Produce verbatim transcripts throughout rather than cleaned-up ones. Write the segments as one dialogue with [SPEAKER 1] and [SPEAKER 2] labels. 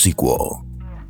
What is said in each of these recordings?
[SPEAKER 1] Musical.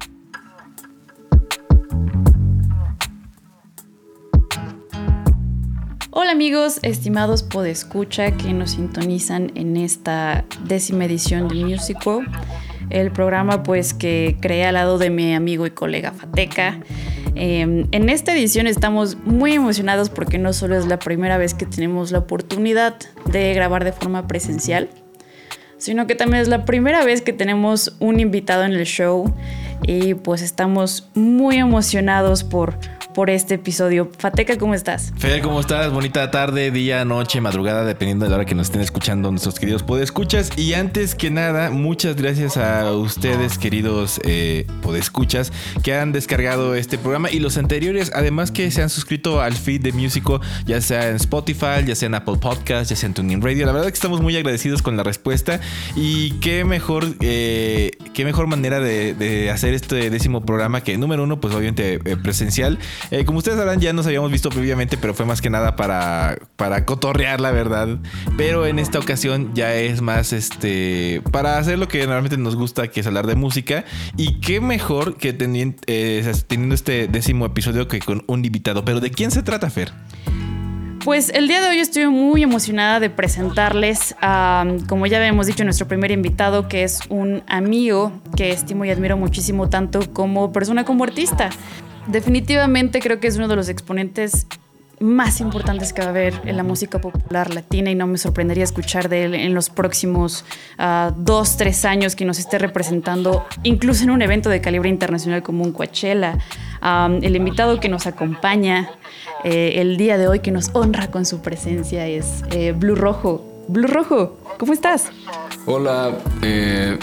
[SPEAKER 2] Hola amigos, estimados podescucha que nos sintonizan en esta décima edición de Musical, el programa pues que creé al lado de mi amigo y colega Fateca. Eh, en esta edición estamos muy emocionados porque no solo es la primera vez que tenemos la oportunidad de grabar de forma presencial, sino que también es la primera vez que tenemos un invitado en el show y pues estamos muy emocionados por... por este episodio. Fateca, ¿cómo estás?
[SPEAKER 3] Fer, ¿cómo estás? Bonita tarde, día, noche, madrugada, dependiendo de la hora que nos estén escuchando nuestros queridos podescuchas. Y antes que nada, muchas gracias a ustedes, queridos eh, podescuchas, que han descargado este programa y los anteriores, además que se han suscrito al feed de Musical, ya sea en Spotify, ya sea en Apple Podcasts, ya sea en TuneIn Radio. La verdad que estamos muy agradecidos con la respuesta y qué mejor, eh, qué mejor manera de, de hacer este décimo programa que, número uno, pues obviamente eh, presencial. Eh, como ustedes sabrán, ya nos habíamos visto previamente, pero fue más que nada para, para cotorrear, la verdad. Pero en esta ocasión ya es más este para hacer lo que normalmente nos gusta, que es hablar de música. Y qué mejor que teniendo, eh, teniendo este décimo episodio que con un invitado. Pero ¿de quién se trata, Fer?
[SPEAKER 2] Pues el día de hoy estoy muy emocionada de presentarles a, como ya habíamos dicho, nuestro primer invitado, que es un amigo que estimo y admiro muchísimo, tanto como persona como artista. Definitivamente creo que es uno de los exponentes más importantes que va a haber en la música popular latina y no me sorprendería escuchar de él en los próximos uh, dos, tres años que nos esté representando, incluso en un evento de calibre internacional como un Coachella. Um, el invitado que nos acompaña eh, el día de hoy, que nos honra con su presencia, es eh, Blue Rojo. Blue Rojo, ¿cómo estás?
[SPEAKER 4] Hola, eh...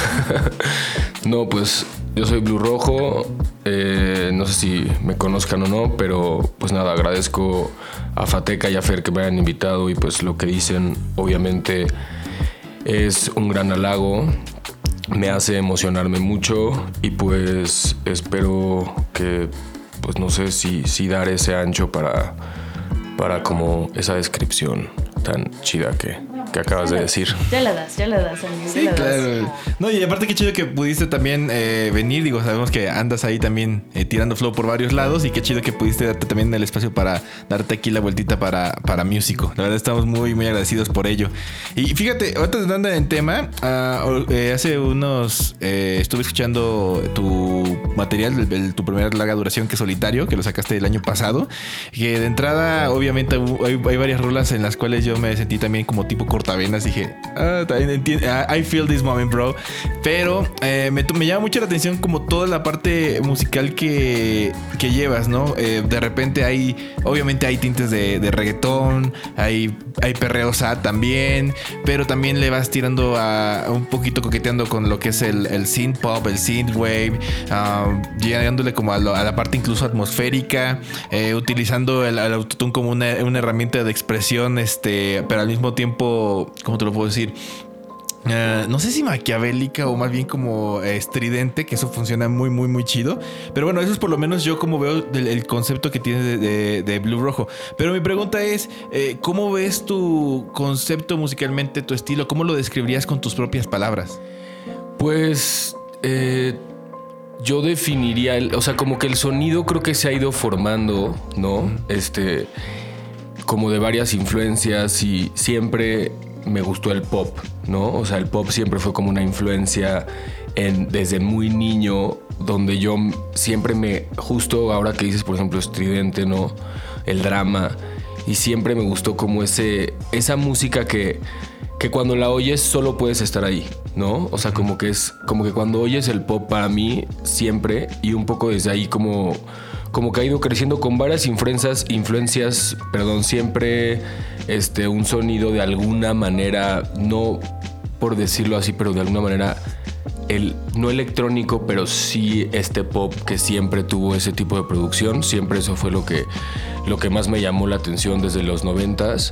[SPEAKER 4] no, pues yo soy Blue Rojo, eh, no sé si me conozcan o no, pero pues nada, agradezco a Fateca y a Fer que me hayan invitado y pues lo que dicen obviamente es un gran halago, me hace emocionarme mucho y pues espero que, pues no sé si, si dar ese ancho para, para como esa descripción tan chida que... que acabas de decir.
[SPEAKER 2] Ya la das, ya la das, amigo.
[SPEAKER 3] Sí,
[SPEAKER 2] la
[SPEAKER 3] claro.
[SPEAKER 2] das.
[SPEAKER 3] No, y aparte qué chido que pudiste también eh, venir. Digo, sabemos que andas ahí también eh, tirando flow por varios lados y qué chido que pudiste darte también el espacio para darte aquí la vueltita para, para Musical. La verdad estamos muy, muy agradecidos por ello. Y fíjate, ahorita andando en tema, uh, eh, hace unos eh, estuve escuchando tu material, el, el, tu primera larga duración, que es Solitario, que lo sacaste el año pasado. Que de entrada, obviamente, hay, hay varias rolas en las cuales yo me sentí también como tipo cortavenas. Dije, ah, entiendo, I feel this moment, bro. Pero eh, me, me llama mucho la atención como toda la parte musical que, que llevas, ¿no? Eh, de repente hay, obviamente hay tintes de, de reggaetón, hay, hay perreo sad también, pero también le vas tirando a, a un poquito coqueteando con lo que es el, el synth pop, el synth wave, um, llegándole como a, lo, a la parte incluso atmosférica, eh, utilizando el, el autotune como una, una herramienta de expresión, este, pero al mismo tiempo, ¿cómo te lo puedo decir? Uh, no sé si maquiavélica o más bien como eh, estridente, que eso funciona muy, muy, muy chido. Pero bueno, eso es por lo menos yo como veo el, el concepto que tienes de, de, de Blue Rojo. Pero mi pregunta es, eh, ¿cómo ves tu concepto musicalmente, tu estilo? ¿Cómo lo describirías con tus propias palabras?
[SPEAKER 4] Pues eh, yo definiría, el, o sea, como que el sonido creo que se ha ido formando, ¿no? Este, como de varias influencias y siempre... me gustó el pop, ¿no? O sea, el pop siempre fue como una influencia en, desde muy niño, donde yo siempre me... Justo ahora que dices, por ejemplo, estridente, ¿no? El drama. Y siempre me gustó como ese, esa música que, que cuando la oyes solo puedes estar ahí, ¿no? O sea, como que es... Como que cuando oyes el pop para mí, siempre, y un poco desde ahí como... Como que ha ido creciendo con varias influencias, influencias, perdón, siempre este, un sonido de alguna manera, no por decirlo así, pero de alguna manera, el, no electrónico, pero sí este pop que siempre tuvo ese tipo de producción. Siempre eso fue lo que, lo que más me llamó la atención desde los noventas.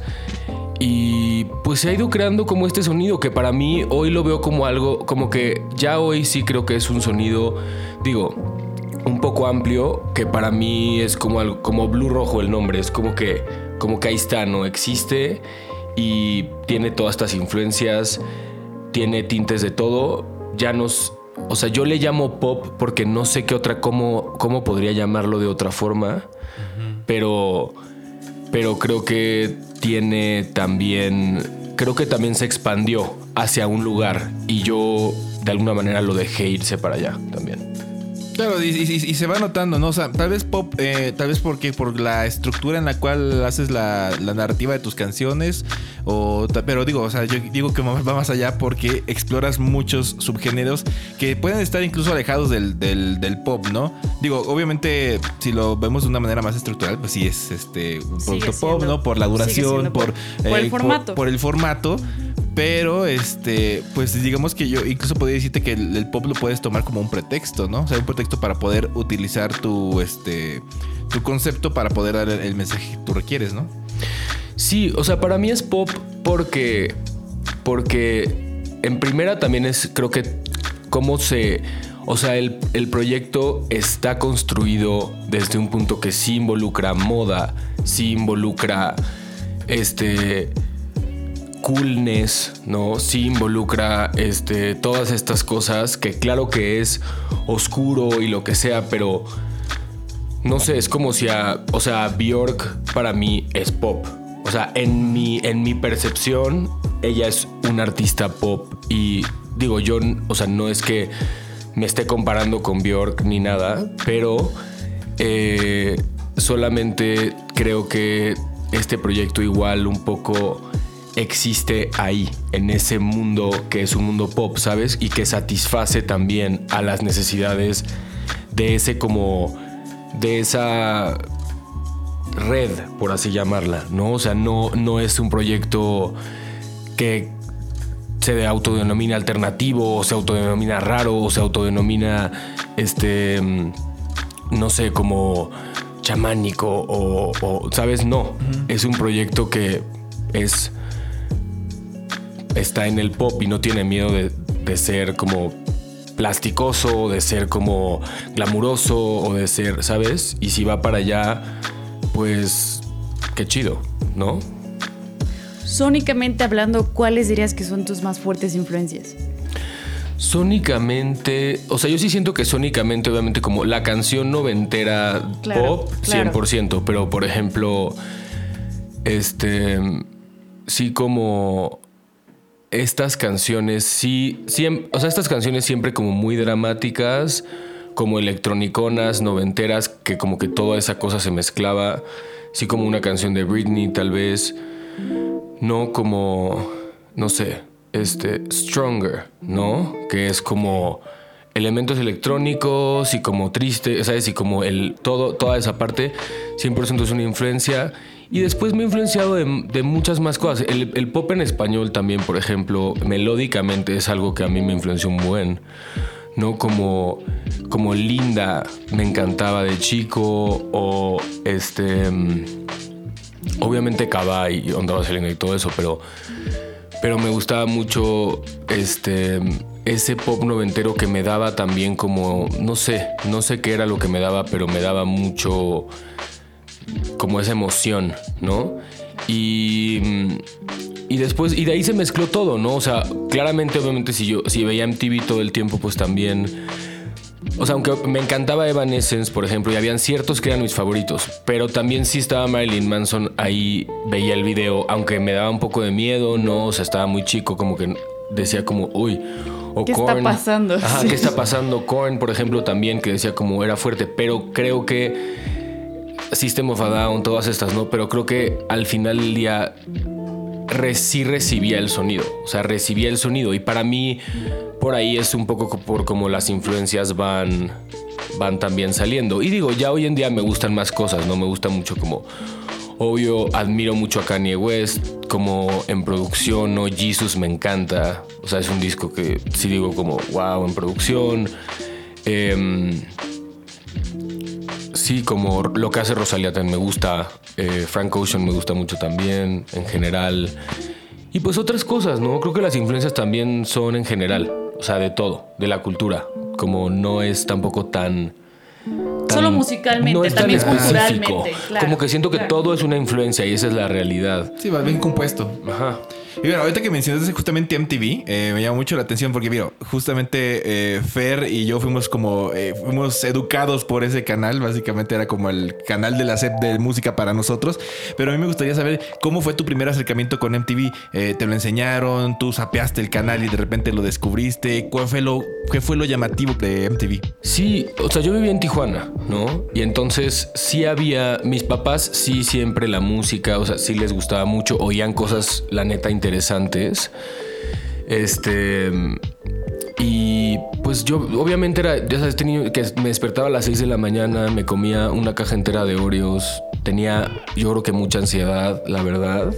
[SPEAKER 4] Y pues se ha ido creando como este sonido que para mí hoy lo veo como algo, como que ya hoy sí creo que es un sonido, digo... un poco amplio, que para mí es como, algo, como Blue Rojo el nombre, es como que, como que ahí está, ¿no? Existe y tiene todas estas influencias, tiene tintes de todo, ya nos o sea, yo le llamo pop porque no sé qué otra, cómo, cómo podría llamarlo de otra forma, uh-huh. pero, pero creo que tiene también, creo que también se expandió hacia un lugar y yo de alguna manera lo dejé irse para allá también.
[SPEAKER 3] Claro, y, y, y se va notando, ¿no? O sea, tal vez pop, eh, tal vez porque por la estructura en la cual haces la, la narrativa de tus canciones, o, pero digo, o sea, yo digo que va más allá porque exploras muchos subgéneros que pueden estar incluso alejados del, del, del pop, ¿no? Digo, obviamente, si lo vemos de una manera más estructural, pues sí es este un producto pop, ¿no? Por la duración, por,
[SPEAKER 2] por, por el formato.
[SPEAKER 3] Por, por el formato. Pero, este, pues digamos que yo incluso podría decirte que el, el pop lo puedes tomar como un pretexto, ¿no? O sea, un pretexto para poder utilizar tu, este, tu concepto para poder dar el, el mensaje que tú requieres, ¿no?
[SPEAKER 4] Sí, o sea, para mí es pop porque, porque en primera también es, creo que cómo se, o sea, el, el proyecto está construido desde un punto que sí involucra moda, sí involucra, este... coolness, ¿no? Sí involucra este, todas estas cosas que claro que es oscuro y lo que sea, pero no sé, es como si a, o sea, Björk para mí es pop. O sea, en mi, en mi percepción, ella es una artista pop y digo, yo, o sea, no es que me esté comparando con Björk ni nada, pero eh, solamente creo que este proyecto igual un poco existe ahí, en ese mundo que es un mundo pop, ¿sabes? Y que satisface también a las necesidades de ese como, de esa red, por así llamarla, ¿no? O sea, no, no es un proyecto que se autodenomina alternativo, o se autodenomina raro, o se autodenomina, este, no sé, como chamánico, o, o ¿sabes? No, uh-huh. Es un proyecto que es... está en el pop y no tiene miedo de, de ser como plasticoso, de ser como glamuroso o de ser, ¿sabes? Y si va para allá, pues qué chido, ¿no?
[SPEAKER 2] Sónicamente hablando, ¿cuáles dirías que son tus más fuertes influencias?
[SPEAKER 4] Sónicamente, o sea, yo sí siento que sónicamente, obviamente, como la canción noventera claro, pop, claro. cien por ciento, pero por ejemplo, este, sí como... estas canciones sí, sí, o sea, estas canciones siempre como muy dramáticas, como electroniconas, noventeras, que como que toda esa cosa se mezclaba, sí como una canción de Britney tal vez, no como, no sé, este, Stronger, ¿no? Que es como elementos electrónicos y como triste, ¿sabes? Y como el, todo, toda esa parte cien por ciento es una influencia. Y después me ha influenciado de, de muchas más cosas. El, el pop en español también, por ejemplo, melódicamente es algo que a mí me influenció un buen, ¿no? Como, como Linda me encantaba de chico, o este, obviamente Cabá y Onda Vaselina y todo eso, pero, pero me gustaba mucho este, ese pop noventero que me daba también como, no sé, no sé qué era lo que me daba, pero me daba mucho... como esa emoción, ¿no? Y, y después, y de ahí se mezcló todo, ¿no? O sea, claramente, obviamente, si yo si veía M T V todo el tiempo, pues también... O sea, aunque me encantaba Evanescence, por ejemplo, y habían ciertos que eran mis favoritos, pero también sí estaba Marilyn Manson, ahí veía el video, aunque me daba un poco de miedo, ¿no? O sea, estaba muy chico, como que decía como, uy... O
[SPEAKER 2] ¿Qué
[SPEAKER 4] Korn,
[SPEAKER 2] está pasando?
[SPEAKER 4] Ajá,
[SPEAKER 2] sí.
[SPEAKER 4] ¿Qué está pasando? Korn, por ejemplo, también, que decía como era fuerte, pero creo que... System of a Down, todas estas, ¿no? Pero creo que al final del día re, sí recibía el sonido. O sea, recibía el sonido. Y para mí, por ahí es un poco por cómo las influencias van, van también saliendo. Y digo, ya hoy en día me gustan más cosas, ¿no? Me gusta mucho como... Obvio, admiro mucho a Kanye West, como en producción, ¿no? Jesus me encanta. O sea, es un disco que sí digo como, wow, en producción. Eh... Sí, como lo que hace Rosalía también me gusta. Eh, Frank Ocean me gusta mucho también, en general. Y pues otras cosas, ¿no? Creo que las influencias también son en general. O sea, de todo, de la cultura. Como no es tampoco tan... tan
[SPEAKER 2] Solo musicalmente,
[SPEAKER 4] no es
[SPEAKER 2] también
[SPEAKER 4] tan específico.
[SPEAKER 2] culturalmente. Claro,
[SPEAKER 4] como que siento
[SPEAKER 2] claro.
[SPEAKER 4] que todo es una influencia y esa es la realidad.
[SPEAKER 3] Sí, va bien compuesto.
[SPEAKER 4] Ajá.
[SPEAKER 3] Y bueno, ahorita que mencionaste justamente M T V, eh, me llama mucho la atención porque, mira, justamente eh, Fer y yo fuimos como, eh, fuimos educados por ese canal, básicamente era como el canal de la S E P de música para nosotros, pero a mí me gustaría saber cómo fue tu primer acercamiento con M T V. Eh, ¿Te lo enseñaron? ¿Tú sapeaste el canal y de repente lo descubriste? ¿Cuál fue lo, qué fue lo llamativo de M T V?
[SPEAKER 4] Sí, o sea, yo vivía en Tijuana, ¿no? Y entonces sí había, mis papás sí siempre la música, o sea, sí les gustaba mucho, oían cosas, la neta, interesantes. Este... Y pues yo obviamente era, ya sabes, tenía que me despertaba a las seis de la mañana, me comía una caja entera de Oreos, tenía yo creo que mucha ansiedad, la verdad.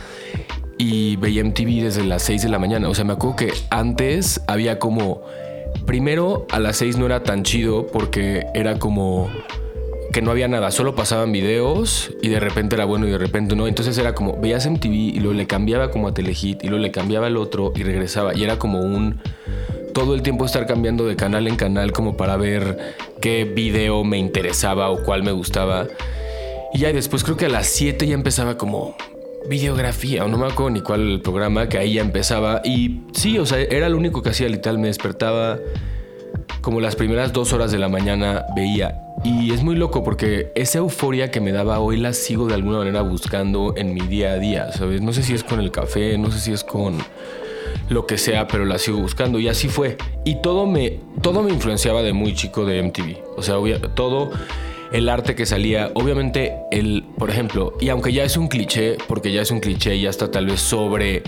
[SPEAKER 4] Y veía M T V desde las seis de la mañana. O sea, me acuerdo que antes había como... Primero, a las seis no era tan chido porque era como... que no había nada, solo pasaban videos y de repente era bueno y de repente no. Entonces era como, veías M T V y luego le cambiaba como a Telehit y luego le cambiaba al otro y regresaba. Y era como un... todo el tiempo estar cambiando de canal en canal como para ver qué video me interesaba o cuál me gustaba. Y ya después creo que a las siete ya empezaba como... videografía, o no me acuerdo ni cuál el programa, que ahí ya empezaba. Y sí, o sea, era lo único que hacía, literal. Me despertaba como las primeras dos horas de la mañana, veía. Y es muy loco porque esa euforia que me daba hoy la sigo de alguna manera buscando en mi día a día, ¿sabes? No sé si es con el café, no sé si es con lo que sea, pero la sigo buscando. Y así fue. Y todo me, todo me influenciaba de muy chico de M T V. O sea, obvia, todo... el arte que salía, obviamente el, por ejemplo, y aunque ya es un cliché, porque ya es un cliché y ya está tal vez sobre,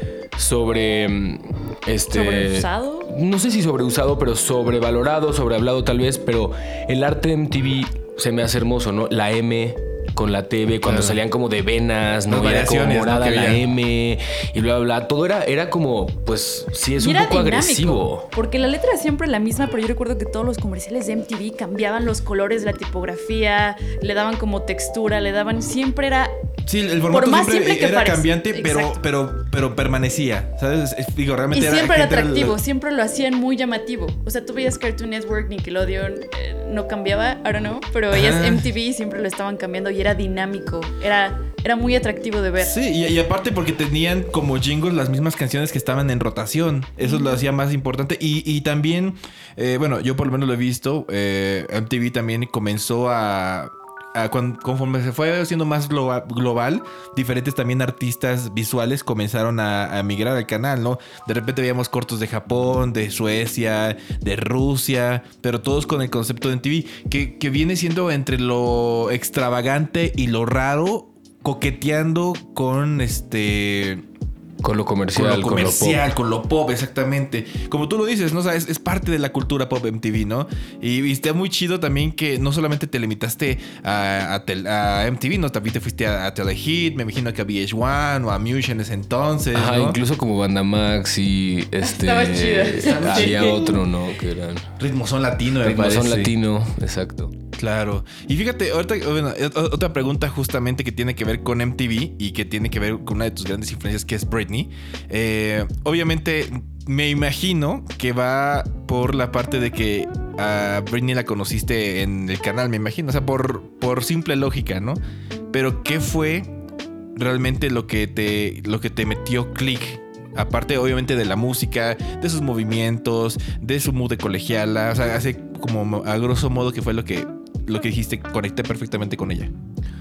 [SPEAKER 4] sobre, este...
[SPEAKER 2] ¿Sobreusado?
[SPEAKER 4] No sé si sobreusado, pero sobrevalorado, sobrehablado tal vez, pero el arte de M T V se me hace hermoso, ¿no? La M con la T V, cuando claro. salían como de venas, ¿no? Era como morada, ¿no? La M y bla, bla, bla. Todo era, era como, pues, sí, es y un poco dinámico, agresivo.
[SPEAKER 2] Porque la letra era siempre la misma, pero yo recuerdo que todos los comerciales de M T V cambiaban los colores, la tipografía, le daban como textura, le daban... Siempre era...
[SPEAKER 3] Sí, el formato por más siempre simple que era parece. cambiante, pero, pero, pero permanecía, ¿sabes? Digo, realmente
[SPEAKER 2] y
[SPEAKER 3] era...
[SPEAKER 2] siempre era atractivo, el... siempre lo hacían muy llamativo. O sea, tú veías Cartoon Network, Nickelodeon, eh, no cambiaba, I don't know, pero veías Ajá. M T V y siempre lo estaban cambiando y era dinámico, era, era muy atractivo de ver.
[SPEAKER 3] Sí, y, y aparte porque tenían como jingles las mismas canciones que estaban en rotación, eso mm. lo hacía más importante. Y, y también, eh, bueno, yo por lo menos lo he visto, eh, M T V también comenzó a... conforme se fue haciendo más global, global, diferentes también artistas visuales comenzaron a, a migrar al canal, ¿no? De repente veíamos cortos de Japón, de Suecia, de Rusia, pero todos con el concepto de M T V, que, que viene siendo entre lo extravagante y lo raro, coqueteando con este...
[SPEAKER 4] Con lo comercial,
[SPEAKER 3] con lo comercial, con lo pop, con lo pop, exactamente. Como tú lo dices, ¿no? O sea, es, es parte de la cultura pop M T V, ¿no? Y, y está muy chido también que no solamente te limitaste a, a, tel, a M T V, ¿no? También te fuiste a, a Telehit, me imagino que a V H uno o a Muse en ese entonces,
[SPEAKER 4] Ajá,
[SPEAKER 3] ¿no?
[SPEAKER 4] Incluso como Banda Max y este...
[SPEAKER 2] Estaba chido. Estaba
[SPEAKER 4] había
[SPEAKER 2] chido.
[SPEAKER 4] otro, ¿no? Que eran...
[SPEAKER 3] Ritmozón latino, me
[SPEAKER 4] Ritmozón
[SPEAKER 3] parece.
[SPEAKER 4] latino, exacto.
[SPEAKER 3] Claro. Y fíjate, ahorita, bueno, otra pregunta justamente que tiene que ver con M T V y que tiene que ver con una de tus grandes influencias, que es Britney. Eh, obviamente, me imagino que va por la parte de que a Britney la conociste en el canal, me imagino. O sea, por, por simple lógica, ¿no? Pero, ¿qué fue realmente lo que te, lo que te metió click? Aparte, obviamente, de la música, de sus movimientos, de su mood de colegiala. O sea, hace como a grosso modo que fue lo que, lo que dijiste, conecté perfectamente con ella.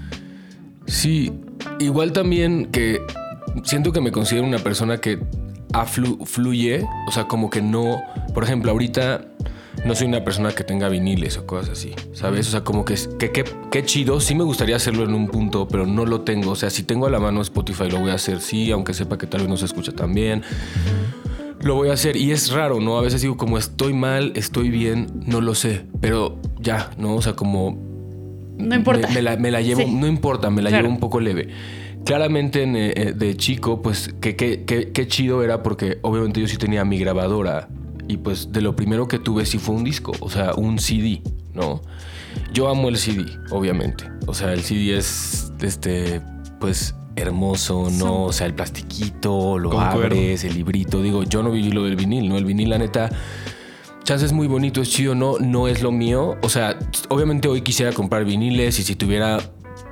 [SPEAKER 4] Sí, igual también que siento que me considero una persona que aflu- fluye, o sea, como que no... Por ejemplo, ahorita no soy una persona que tenga viniles o cosas así, ¿sabes? O sea, como que qué que, que chido, sí me gustaría hacerlo en un punto, pero no lo tengo. O sea, si tengo a la mano Spotify lo voy a hacer, sí, aunque sepa que tal vez no se escucha tan bien. Lo voy a hacer y es raro, ¿no? A veces digo como estoy mal, estoy bien, no lo sé, pero ya, ¿no? O sea, como...
[SPEAKER 2] No importa.
[SPEAKER 4] Me, me, la, me la llevo, sí. No importa, me la
[SPEAKER 2] claro.
[SPEAKER 4] llevo un poco leve. Claramente en, eh, de chico, pues qué que, que, que chido era porque obviamente yo sí tenía mi grabadora y pues de lo primero que tuve sí fue un disco, o sea, un C D, ¿no? Yo amo el C D, obviamente. O sea, el C D es, este, pues... hermoso, ¿no? O sea, el plastiquito, lo Concuerdo. abres, el librito. Digo, yo no viví lo del vinil, ¿no? El vinil, la neta, chance es muy bonito, es chido, ¿no? No es lo mío. O sea, obviamente hoy quisiera comprar viniles y si tuviera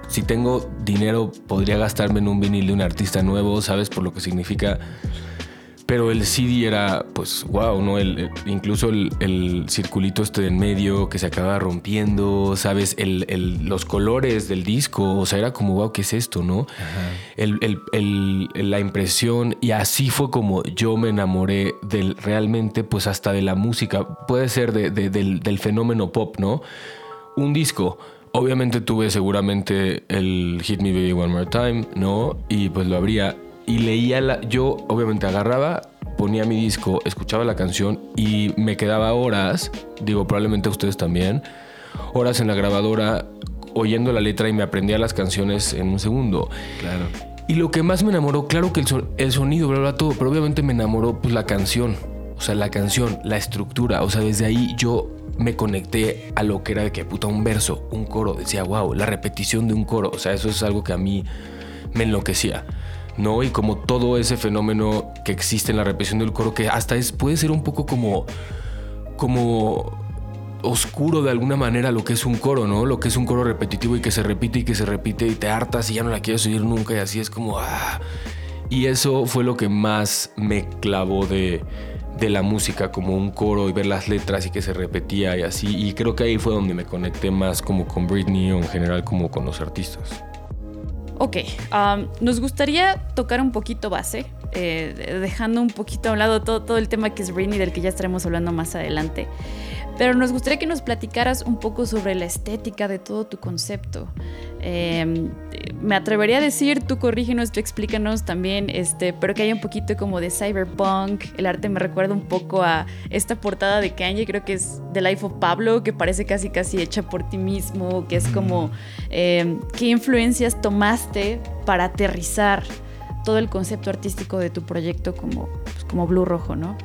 [SPEAKER 4] si tengo dinero podría gastarme en un vinil de un artista nuevo, ¿sabes? Por lo que significa. Pero el C D era, pues, wow, ¿no? El, el, incluso el, el circulito este en medio que se acababa rompiendo, ¿sabes? El, el, los colores del disco, o sea, era como, wow, ¿qué es esto, no? El, el, el, la impresión, y así fue como yo me enamoré del, realmente, pues, hasta de la música. Puede ser de, de, del, del fenómeno pop, ¿no? Un disco. Obviamente tuve seguramente el Hit Me Baby One More Time, ¿no? Y pues lo abría. Y leía, la, yo obviamente agarraba, ponía mi disco, escuchaba la canción y me quedaba horas, digo probablemente ustedes también, horas en la grabadora oyendo la letra y me aprendía las canciones en un segundo.
[SPEAKER 3] Claro.
[SPEAKER 4] Y lo que más me enamoró, claro que el, son, el sonido, bla, bla, todo, pero obviamente me enamoró pues la canción, o sea, la canción, la estructura, o sea, desde ahí yo me conecté a lo que era de que puta un verso, un coro, decía wow, la repetición de un coro, o sea, eso es algo que a mí me enloquecía. ¿No? Y como todo ese fenómeno que existe en la repetición del coro, que hasta es, puede ser un poco como, como oscuro de alguna manera lo que es un coro, ¿no? Lo que es un coro repetitivo y que se repite y que se repite y te hartas y ya no la quieres oír nunca y así es como... ¡ah! Y eso fue lo que más me clavó de, de la música, como un coro y ver las letras y que se repetía y así. Y creo que ahí fue donde me conecté más como con Britney o en general como con los artistas.
[SPEAKER 2] Ok, um, nos gustaría tocar un poquito base, eh, dejando un poquito a un lado todo, todo el tema que es Britney, del que ya estaremos hablando más adelante. Pero nos gustaría que nos platicaras un poco sobre la estética de todo tu concepto. Eh, me atrevería a decir, tú corrígenos, tú explícanos también, este, pero que haya un poquito como de cyberpunk. El arte me recuerda un poco a esta portada de Kanye, creo que es The Life of Pablo, que parece casi casi hecha por ti mismo, que es como, eh, ¿qué influencias tomaste para aterrizar todo el concepto artístico de tu proyecto como, pues, como Blue Rojo, ¿no?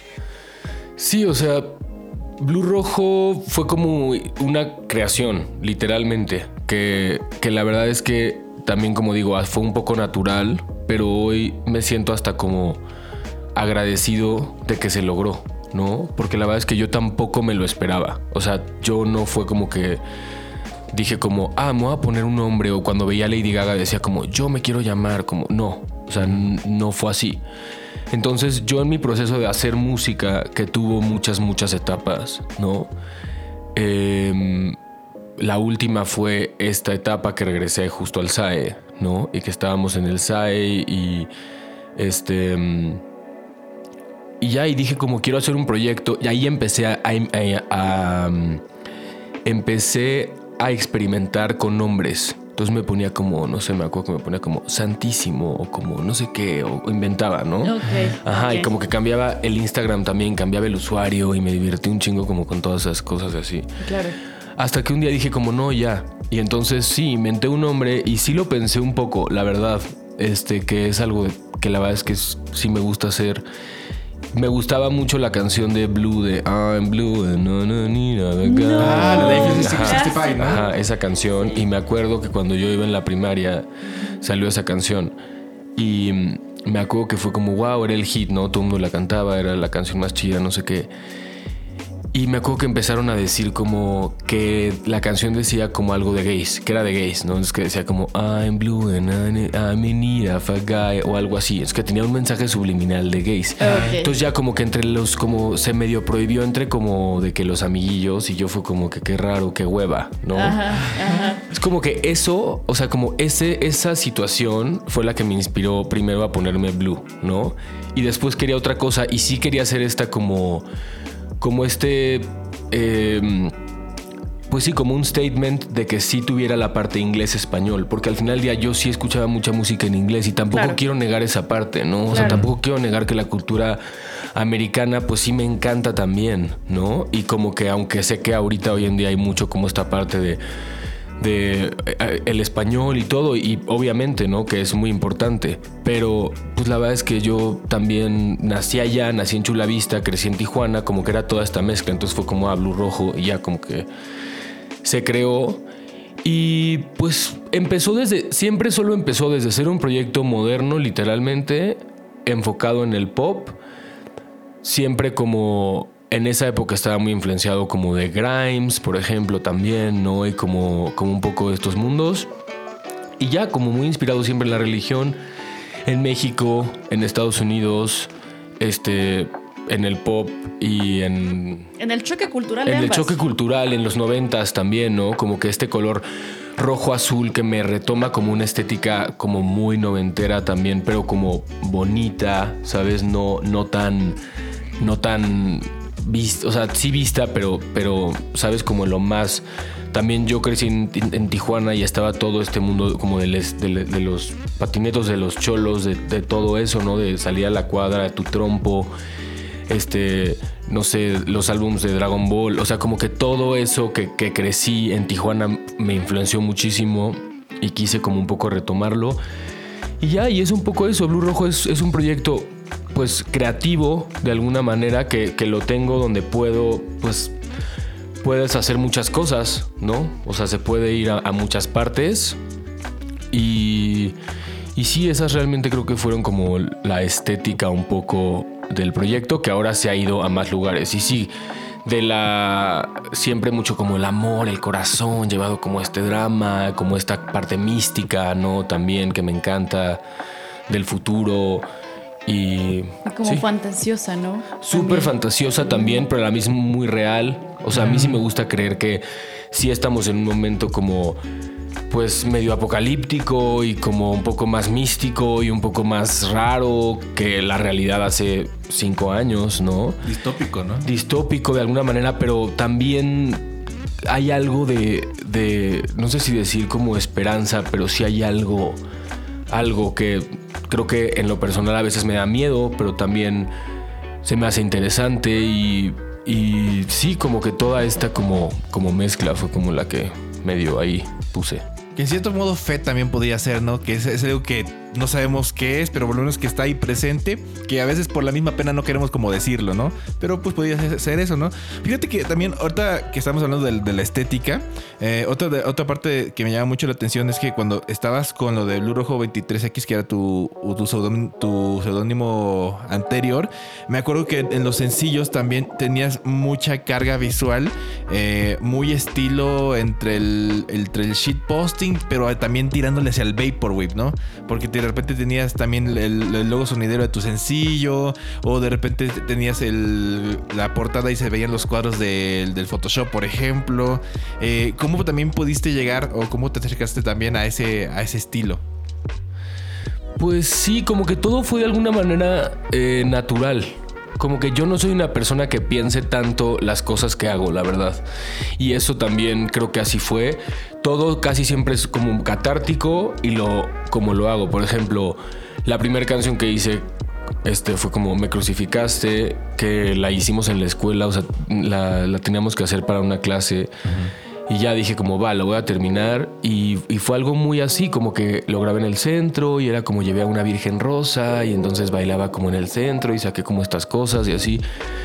[SPEAKER 4] Sí, o sea... Blue Rojo fue como una creación, literalmente, que, que la verdad es que también, como digo, fue un poco natural, pero hoy me siento hasta como agradecido de que se logró, ¿no? Porque la verdad es que yo tampoco me lo esperaba. O sea, yo no fue como que dije como, ah, me voy a poner un nombre, o cuando veía a Lady Gaga decía como, yo me quiero llamar, como, no, o sea, n- no fue así. Entonces yo en mi proceso de hacer música, que tuvo muchas, muchas etapas, ¿no? Eh, la última fue esta etapa que regresé justo al S A E, ¿no? Y que estábamos en el S A E y este... Y ya, y dije como quiero hacer un proyecto, y ahí empecé a, a, a, a empecé a experimentar con nombres. Entonces me ponía como, no sé, me acuerdo que me ponía como Santísimo o como no sé qué, o inventaba, ¿no?
[SPEAKER 2] Okay,
[SPEAKER 4] Ajá,
[SPEAKER 2] okay.
[SPEAKER 4] Y como que cambiaba el Instagram también, cambiaba el usuario y me divertí un chingo como con todas esas cosas así.
[SPEAKER 2] Claro.
[SPEAKER 4] Hasta que un día dije como no, ya. Y entonces sí, inventé un nombre y sí lo pensé un poco, la verdad, este, que es algo que la verdad es que es, sí me gusta hacer. Me gustaba mucho la canción de Blue, de I'm Blue, no, no, ni nada.
[SPEAKER 2] No.
[SPEAKER 3] Ah, la de Life is
[SPEAKER 2] Ajá.
[SPEAKER 3] sesenta y cinco, ¿no?
[SPEAKER 4] Ajá, esa canción. Y me acuerdo que cuando yo iba en la primaria salió esa canción. Y me acuerdo que fue como, wow, era el hit, ¿no? Todo el mundo la cantaba, era la canción más chida, no sé qué. Y me acuerdo que empezaron a decir como que la canción decía como algo de gays, que era de gays, ¿no? Es que decía como I'm blue and I'm in need of a guy o algo así. Es que tenía un mensaje subliminal de gays.
[SPEAKER 2] Okay.
[SPEAKER 4] Entonces ya como que entre los, como se medio prohibió entre como de que los amiguillos y yo fue como que qué raro, qué hueva, ¿no?
[SPEAKER 2] Ajá, ajá.
[SPEAKER 4] Es como que eso, o sea, como ese, esa situación fue la que me inspiró primero a ponerme blue, ¿no? Y después quería otra cosa y sí quería hacer esta como... como este, eh, pues sí, como un statement de que sí tuviera la parte inglés-español, porque al final del día yo sí escuchaba mucha música en inglés y tampoco
[SPEAKER 2] Claro.
[SPEAKER 4] quiero negar esa parte, ¿no? O
[SPEAKER 2] Claro.
[SPEAKER 4] sea, tampoco quiero negar que la cultura americana pues sí me encanta también, ¿no? Y como que aunque sé que ahorita hoy en día hay mucho como esta parte de... de eh, el español y todo, y obviamente, ¿no? Que es muy importante, pero pues la verdad es que yo también nací allá, nací en Chula Vista, crecí en Tijuana, como que era toda esta mezcla, entonces fue como a Blue Rojo y ya como que se creó y pues empezó desde, siempre solo empezó desde ser un proyecto moderno, literalmente enfocado en el pop, siempre como... En esa época estaba muy influenciado como de Grimes, por ejemplo, también, ¿no? Y como, como un poco de estos mundos. Y ya, como muy inspirado siempre en la religión, en México, en Estados Unidos, este, en el pop y en...
[SPEAKER 2] En el choque cultural.
[SPEAKER 4] En
[SPEAKER 2] de
[SPEAKER 4] el
[SPEAKER 2] ambas.
[SPEAKER 4] choque cultural, en los noventas también, ¿no? Como que este color rojo-azul que me retoma como una estética como muy noventera también, pero como bonita, ¿sabes? No, no tan... No tan vista, o sea, sí vista, pero, pero ¿sabes? Como lo más... También yo crecí en, en Tijuana y estaba todo este mundo como de, les, de, de los patinetos, de los cholos, de, de todo eso, ¿no? De salir a la cuadra, tu trompo, este, no sé, los álbumes de Dragon Ball. O sea, como que todo eso que, que crecí en Tijuana me influenció muchísimo y quise como un poco retomarlo. Y ya, y es un poco eso. Blue Rojo es, es un proyecto, pues, creativo de alguna manera que, que lo tengo donde puedo, pues... Puedes hacer muchas cosas, ¿no? O sea, se puede ir a, a muchas partes. Y, y sí, esas realmente creo que fueron como la estética un poco del proyecto, que ahora se ha ido a más lugares. Y sí, de la... Siempre mucho como el amor, el corazón, llevado como este drama, como esta parte mística, ¿no? También que me encanta, del futuro. Y
[SPEAKER 2] como
[SPEAKER 4] sí,
[SPEAKER 2] fantasiosa, ¿no?
[SPEAKER 4] Súper fantasiosa también, pero a la misma muy real. O sea, a mí sí me gusta creer que sí estamos en un momento como, pues, medio apocalíptico y como un poco más místico y un poco más raro que la realidad hace cinco años, ¿no?
[SPEAKER 3] Distópico, ¿no?
[SPEAKER 4] Distópico de alguna manera, pero también hay algo de, de no sé si decir como esperanza, pero sí hay algo, algo que creo que en lo personal a veces me da miedo, pero también se me hace interesante y... Y sí, como que toda esta como, como mezcla fue como la que medio ahí puse.
[SPEAKER 3] Que en cierto modo fe también podría ser, ¿no? Que es, es algo que no sabemos qué es, pero por lo menos que está ahí presente, que a veces por la misma pena no queremos como decirlo, ¿no? Pero pues podría ser eso, ¿no? Fíjate que también ahorita que estamos hablando de, de la estética, eh, otra, de, otra parte que me llama mucho la atención es que cuando estabas con lo de Blue Rojo veintitrés equis, que era tu, tu, pseudónimo, tu pseudónimo anterior, me acuerdo que en los sencillos también tenías mucha carga visual, eh, muy estilo entre el, entre el shitposting, pero también tirándole hacia el vaporwave, ¿no? Porque de repente tenías también el, el logo sonidero de tu sencillo, o de repente tenías el, la portada y se veían los cuadros de, del Photoshop, por ejemplo. Eh, ¿Cómo también pudiste llegar o cómo te acercaste también a ese, a ese estilo?
[SPEAKER 4] Pues sí, como que todo fue de alguna manera eh, natural. Como que yo no soy una persona que piense tanto las cosas que hago, la verdad. Y eso también creo que así fue. Todo casi siempre es como catártico y lo como lo hago. Por ejemplo, la primera canción que hice este, fue como Me Crucificaste, que la hicimos en la escuela. O sea, la, la teníamos que hacer para una clase. Uh-huh. Y ya dije como, va, lo voy a terminar. Y, y fue algo muy así, como que lo grabé en el centro y era como llevé a una virgen rosa y entonces bailaba como en el centro y saqué como estas cosas y así.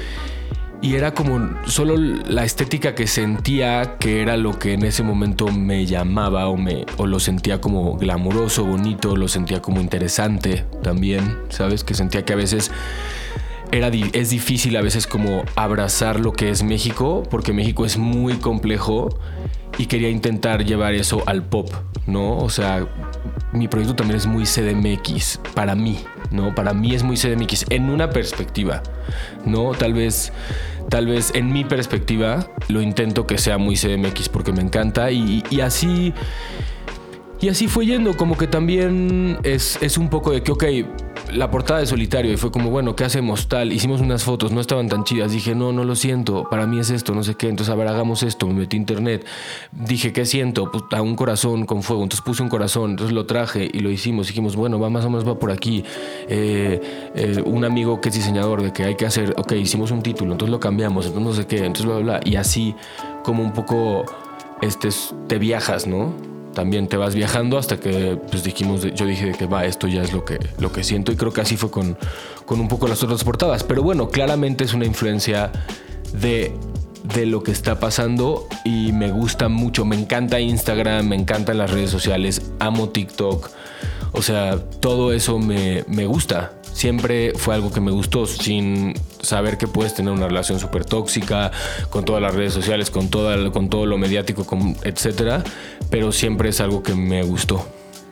[SPEAKER 4] Y era como solo la estética que sentía que era lo que en ese momento me llamaba o, me, o lo sentía como glamuroso, bonito, lo sentía como interesante también, ¿sabes? Que sentía que a veces... Era, es difícil a veces como abrazar lo que es México, porque México es muy complejo y quería intentar llevar eso al pop, ¿no? O sea, mi proyecto también es muy C D M X para mí, ¿no? Para mí es muy C D M X en una perspectiva, ¿no? Tal vez, tal vez en mi perspectiva lo intento que sea muy C D M X porque me encanta y, y así... Y así fue yendo, como que también es, es un poco de que, ok, la portada de Solitario, y fue como, bueno, ¿qué hacemos? Tal, hicimos unas fotos, no estaban tan chidas, dije, no, no lo siento, para mí es esto, no sé qué, entonces a ver, hagamos esto, me metí a internet, dije, ¿qué siento? Pues, a un corazón con fuego, entonces puse un corazón, entonces lo traje y lo hicimos, dijimos, bueno, va más o menos va por aquí, eh, eh, un amigo que es diseñador, de que hay que hacer, ok, hicimos un título, entonces lo cambiamos, entonces no sé qué, entonces bla, bla, bla, y así como un poco, este, te viajas, ¿no? También te vas viajando hasta que pues dijimos, yo dije que va, esto ya es lo que, lo que siento y creo que así fue con, con un poco las otras portadas. Pero bueno, claramente es una influencia de, de lo que está pasando y me gusta mucho. Me encanta Instagram, me encantan las redes sociales, amo TikTok. O sea, todo eso me, me gusta. Siempre fue algo que me gustó, sin saber que puedes tener una relación súper tóxica con todas las redes sociales, con, toda, con todo lo mediático, con, etcétera. Pero siempre es algo que me gustó.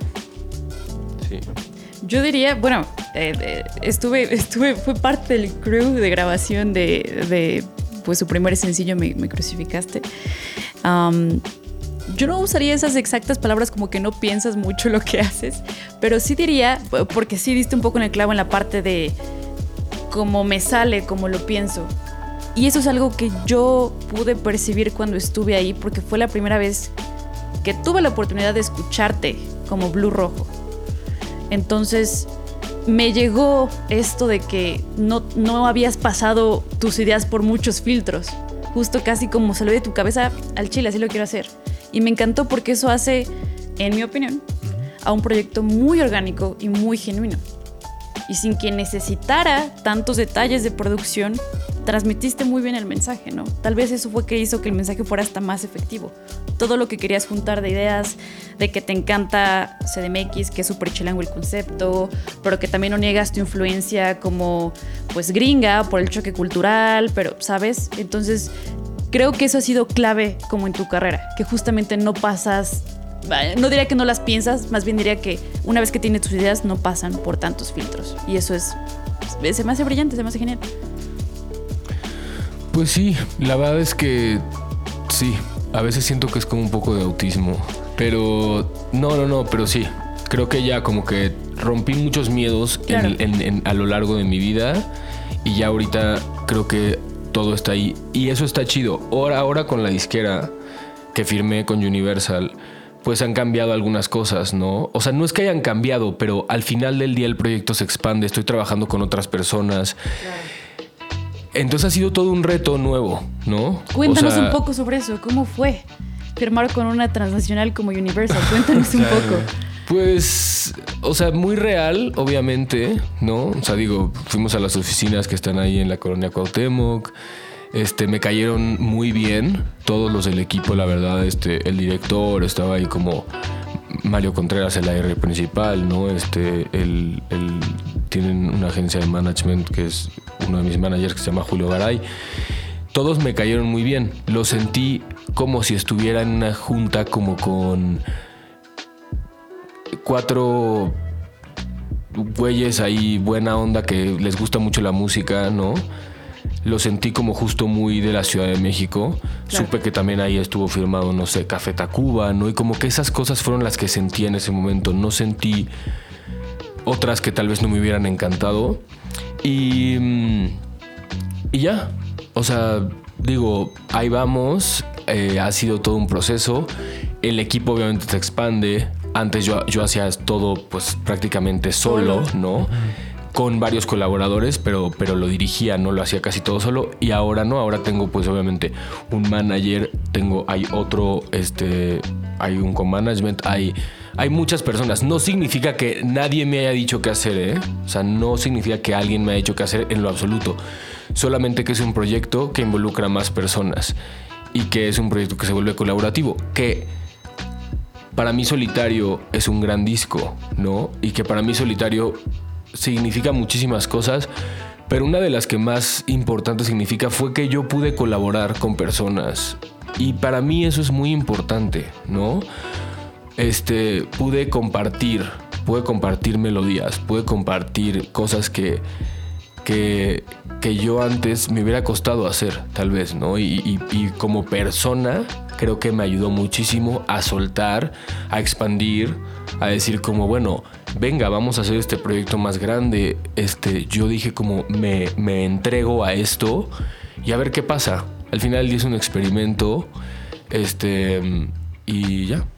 [SPEAKER 2] Yo diría, bueno, eh, eh, estuve, estuve, fue parte del crew de grabación de, de pues, su primer sencillo, Me, me Crucificaste. Um, yo no usaría esas exactas palabras como que no piensas mucho lo que haces, pero sí diría, porque sí diste un poco en el clavo en la parte de cómo me sale, cómo lo pienso. Y eso es algo que yo pude percibir cuando estuve ahí, porque fue la primera vez que tuve la oportunidad de escucharte como Blue Rojo. Entonces me llegó esto de que no, no habías pasado tus ideas por muchos filtros, justo casi como salió de tu cabeza al chile, así lo quiero hacer. Y me encantó porque eso hace, en mi opinión, a un proyecto muy orgánico y muy genuino. Y sin que necesitara tantos detalles de producción, transmitiste muy bien el mensaje, ¿no? Tal vez eso fue que hizo que el mensaje fuera hasta más efectivo. Todo lo que querías juntar de ideas, de que te encanta C D M X, que es súper chilango el concepto, pero que también no niegas tu influencia como, pues, gringa por el choque cultural, pero, ¿sabes? Entonces, creo que eso ha sido clave como en tu carrera, que justamente no pasas... No diría que no las piensas, más bien diría que una vez que tienes tus ideas no pasan por tantos filtros. Y eso es... Se me hace brillante, se me hace genial.
[SPEAKER 4] Pues sí, la verdad es que sí, a veces siento que es como un poco de autismo. Pero no, no, no, pero sí. Creo que ya como que rompí muchos miedos claro. en, en, en, a lo largo de mi vida. Y ya ahorita creo que todo está ahí. Y eso está chido. Ahora, ahora con la disquera que firmé con Universal... pues han cambiado algunas cosas, ¿no? O sea, no es que hayan cambiado, pero al final del día el proyecto se expande, estoy trabajando con otras personas. Claro. Entonces ha sido todo un reto nuevo, ¿no?
[SPEAKER 2] Cuéntanos
[SPEAKER 4] o sea,
[SPEAKER 2] un poco sobre eso, ¿cómo fue firmar con una transnacional como Universal? Cuéntanos un
[SPEAKER 3] claro.
[SPEAKER 2] poco.
[SPEAKER 4] Pues, o sea, muy real, obviamente, ¿no? O sea, digo, fuimos a las oficinas que están ahí en la colonia Cuauhtémoc. Este, me cayeron muy bien todos los del equipo, la verdad. Este, el director estaba ahí como Mario Contreras, el A R principal, ¿no? Este, el, el, tienen una agencia de management que es uno de mis managers que se llama Julio Garay. Todos me cayeron muy bien. Lo sentí como si estuviera en una junta como con cuatro güeyes ahí buena onda que les gusta mucho la música, ¿no? Lo sentí como justo muy de la Ciudad de México. Claro. Supe que también ahí estuvo firmado, no sé, Café Tacuba, ¿no? Y como que esas cosas fueron las que sentí en ese momento. No sentí otras que tal vez no me hubieran encantado. Y, y ya. O sea, digo, ahí vamos. Eh, ha sido todo un proceso. El equipo obviamente se expande. Antes yo, yo hacía todo pues prácticamente solo, ¿no? Uh-huh. Con varios colaboradores, pero, pero lo dirigía, no lo hacía casi todo solo. Y ahora no, ahora tengo pues obviamente un manager, tengo, hay otro, este, hay un co-management, hay, hay muchas personas. No significa que nadie me haya dicho qué hacer, ¿eh? O sea, no significa que alguien me haya dicho qué hacer en lo absoluto. Solamente que es un proyecto que involucra a más personas y que es un proyecto que se vuelve colaborativo, que para mí Solitario es un gran disco, ¿no? Y que para mí Solitario significa muchísimas cosas, pero una de las que más importante significa fue que yo pude colaborar con personas y para mí eso es muy importante, ¿no? Este, pude compartir, pude compartir melodías, pude compartir cosas que, que, que yo antes me hubiera costado hacer, tal vez, ¿no? Y, y, y como persona creo que me ayudó muchísimo a soltar, a expandir, a decir como, bueno, venga, vamos a hacer este proyecto más grande. Este, yo dije como, me, me entrego a esto y a ver qué pasa. Al final del día es un experimento, este, y ya.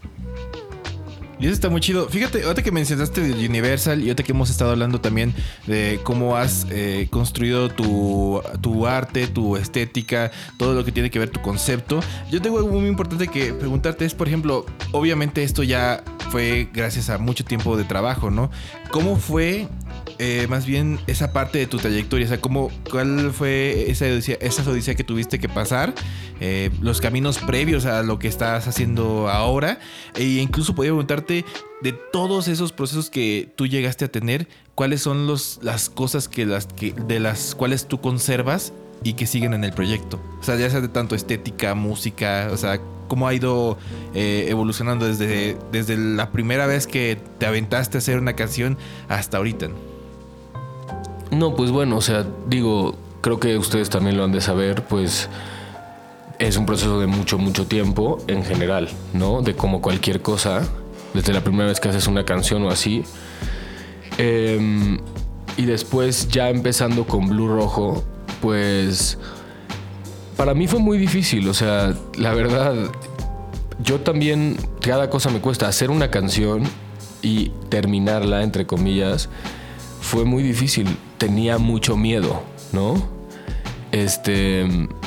[SPEAKER 3] Y eso está muy chido. Fíjate, ahorita que mencionaste de Universal y ahorita que hemos estado hablando también de cómo has eh, construido tu, tu arte, tu estética, todo lo que tiene que ver tu concepto. Yo tengo algo muy importante que preguntarte es, por ejemplo, obviamente esto ya fue gracias a mucho tiempo de trabajo, ¿no? ¿Cómo fue eh, más bien esa parte de tu trayectoria? O sea, ¿cómo, ¿cuál fue esa odisea, esa odisea que tuviste que pasar? Eh, los caminos previos a lo que estás haciendo ahora. E incluso podría preguntarte de todos esos procesos que tú llegaste a tener, ¿cuáles son los, las cosas que las, que, de las cuales tú conservas y que siguen en el proyecto? O sea, ya sea de tanto estética, música, o sea, cómo ha ido eh, evolucionando desde, desde la primera vez que te aventaste a hacer una canción hasta ahorita.
[SPEAKER 4] No, pues bueno, o sea, digo, creo que ustedes también lo han de saber, pues es un proceso de mucho, mucho tiempo en general, ¿no? De como cualquier cosa, desde la primera vez que haces una canción o así. Eh, y después ya empezando con Blue Rojo, pues para mí fue muy difícil, o sea, la verdad, yo también, cada cosa me cuesta. Hacer una canción y terminarla, entre comillas, fue muy difícil. Tenía mucho miedo, ¿no? Este...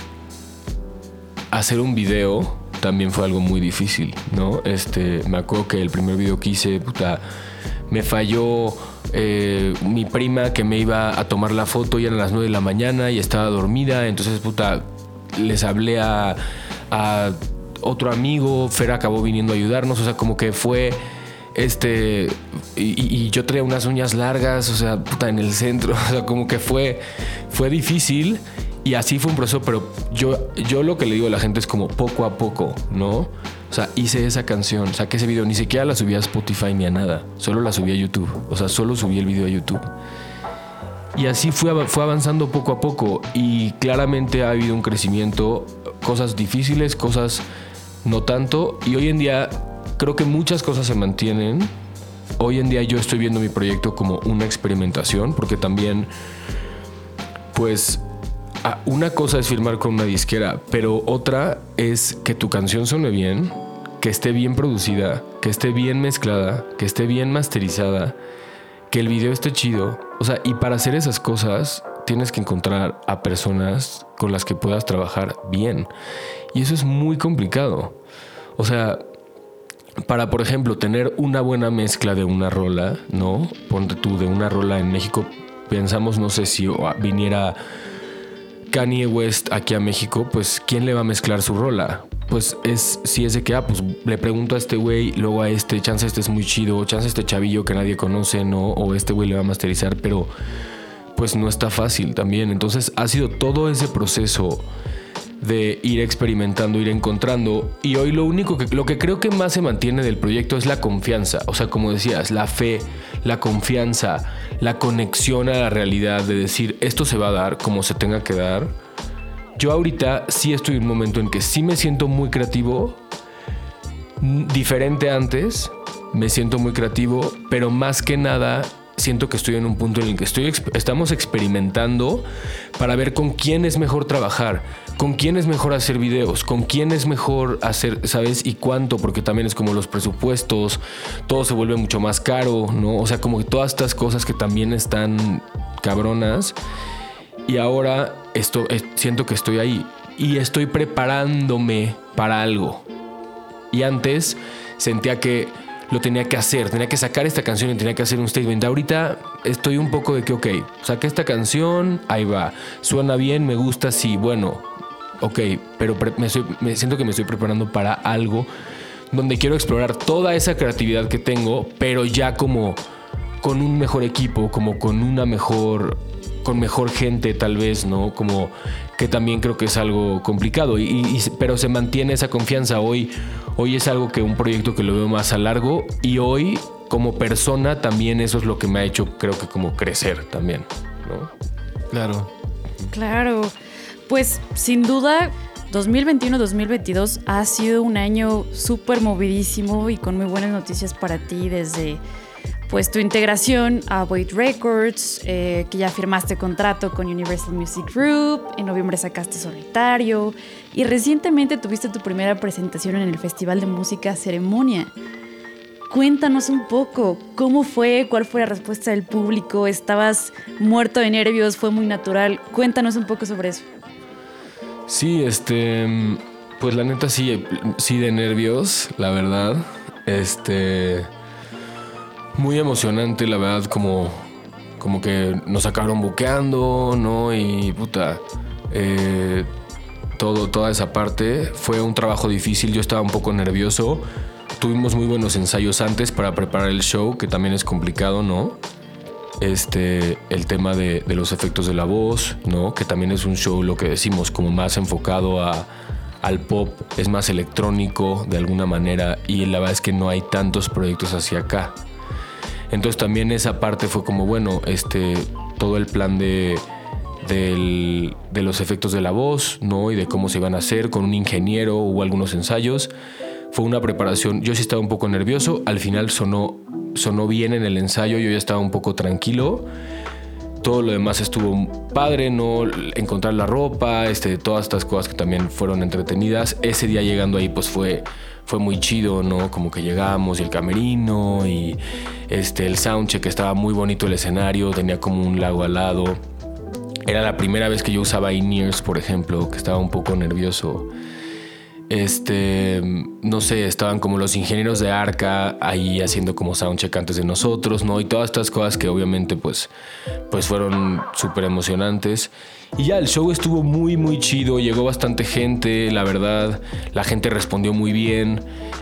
[SPEAKER 4] Hacer un video también fue algo muy difícil, ¿no? Este... Me acuerdo que el primer video que hice, puta... Me falló eh, mi prima que me iba a tomar la foto y eran las nueve de la mañana y estaba dormida. Entonces, puta, les hablé a, a otro amigo. Fer acabó viniendo a ayudarnos. O sea, como que fue... Este, y, y yo traía unas uñas largas, o sea, puta, en el centro, o sea, como que fue, fue difícil y así fue un proceso, pero yo, yo lo que le digo a la gente es como poco a poco, ¿no? O sea, hice esa canción, saqué ese video, ni siquiera la subí a Spotify ni a nada, solo la subí a YouTube, o sea, solo subí el video a YouTube. Y así fue, fue avanzando poco a poco y claramente ha habido un crecimiento, cosas difíciles, cosas no tanto, y hoy en día... Creo que muchas cosas se mantienen. Hoy en día yo estoy viendo mi proyecto como una experimentación, porque también, pues, una cosa es firmar con una disquera, pero otra es que tu canción suene bien, que esté bien producida, que esté bien mezclada, que esté bien masterizada, que el video esté chido. O sea, y para hacer esas cosas tienes que encontrar a personas con las que puedas trabajar bien. Y eso es muy complicado. O sea... Para, por ejemplo, tener una buena mezcla de una rola, ¿no? Ponte tú, de una rola en México, pensamos, no sé, si viniera Kanye West aquí a México, pues ¿quién le va a mezclar su rola? Pues es, si es de que, ah, pues le pregunto a este güey, luego a este, chance este es muy chido, chance este chavillo que nadie conoce, ¿no? O este güey le va a masterizar, pero pues no está fácil también. Entonces ha sido todo ese proceso de ir experimentando, ir encontrando, y hoy lo único que, lo que creo que más se mantiene del proyecto es la confianza, o sea, como decías, la fe, la confianza, la conexión a la realidad de decir, esto se va a dar como se tenga que dar. Yo ahorita sí estoy en un momento en que sí me siento muy creativo, diferente antes, me siento muy creativo, pero más que nada siento que estoy en un punto en el que estoy, estamos experimentando para ver con quién es mejor trabajar, con quién es mejor hacer videos, con quién es mejor hacer, ¿sabes? Y cuánto, porque también es como los presupuestos, todo se vuelve mucho más caro, ¿no? O sea, como que todas estas cosas que también están cabronas. Y ahora esto, siento que estoy ahí y estoy preparándome para algo. Y antes sentía que lo tenía que hacer, tenía que sacar esta canción y tenía que hacer un statement. Ahorita estoy un poco de que, ok, saqué esta canción, ahí va, suena bien, me gusta, sí, bueno, ok, pero me, estoy, me siento que me estoy preparando para algo donde quiero explorar toda esa creatividad que tengo, pero ya como con un mejor equipo, como con una mejor, con mejor gente tal vez, ¿no? Como que también creo que es algo complicado, y, y, pero se mantiene esa confianza. Hoy, hoy es algo que un proyecto que lo veo más a largo, y hoy como persona también eso es lo que me ha hecho, creo que como crecer también, ¿no?
[SPEAKER 3] Claro.
[SPEAKER 2] Claro. Pues sin duda, dos mil veintiuno dos mil veintidós ha sido un año súper movidísimo y con muy buenas noticias para ti, desde pues tu integración a Wait Records, eh, que ya firmaste contrato con Universal Music Group, en noviembre sacaste Solitario y recientemente tuviste tu primera presentación en el Festival de Música Ceremonia. Cuéntanos un poco, ¿cómo fue? ¿Cuál fue la respuesta del público? ¿Estabas muerto de nervios? ¿Fue muy natural? Cuéntanos un poco sobre eso.
[SPEAKER 4] Sí, este, pues la neta sí, sí de nervios, la verdad. Este, muy emocionante, la verdad, como, como que nos acabaron buqueando, ¿no? Y puta, eh, todo, toda esa parte fue un trabajo difícil. Yo estaba un poco nervioso. Tuvimos muy buenos ensayos antes para preparar el show, que también es complicado, ¿no? Este, el tema de, de los efectos de la voz, ¿no? Que también es un show, lo que decimos, como más enfocado a, al pop, es más electrónico de alguna manera, y la verdad es que no hay tantos proyectos hacia acá. Entonces también esa parte fue como, bueno, este, todo el plan de, del, de los efectos de la voz, ¿no? Y de cómo se iban a hacer con un ingeniero, hubo algunos ensayos. Fue una preparación, yo sí estaba un poco nervioso, al final sonó, sonó bien en el ensayo, yo ya estaba un poco tranquilo. Todo lo demás estuvo padre, ¿no? Encontrar la ropa, este, todas estas cosas que también fueron entretenidas. Ese día llegando ahí, pues fue, fue muy chido, ¿no? Como que llegamos y el camerino y este, el soundcheck, estaba muy bonito el escenario, tenía como un lago al lado. Era la primera vez que yo usaba in-ears, por ejemplo, que estaba un poco nervioso. Este, no sé, estaban como los ingenieros de Arca ahí haciendo como soundcheck antes de nosotros, ¿no? Y todas estas cosas que obviamente pues, pues fueron súper emocionantes. Y ya el show estuvo muy, muy chido, llegó bastante gente, la verdad, la gente respondió muy bien.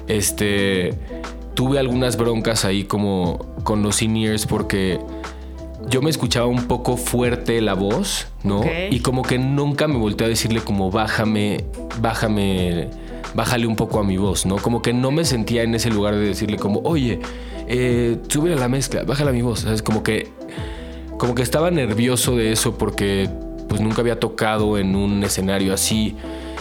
[SPEAKER 4] Este, tuve algunas broncas ahí como con los in-ears porque yo me escuchaba un poco fuerte la voz, ¿no? Okay. Y como que nunca me volteé a decirle como bájame, bájame, bájale un poco a mi voz, ¿no? Como que no me sentía en ese lugar de decirle como, oye, eh, sube a la mezcla, bájale a mi voz. ¿Sabes? Como que, como que estaba nervioso de eso porque pues nunca había tocado en un escenario así.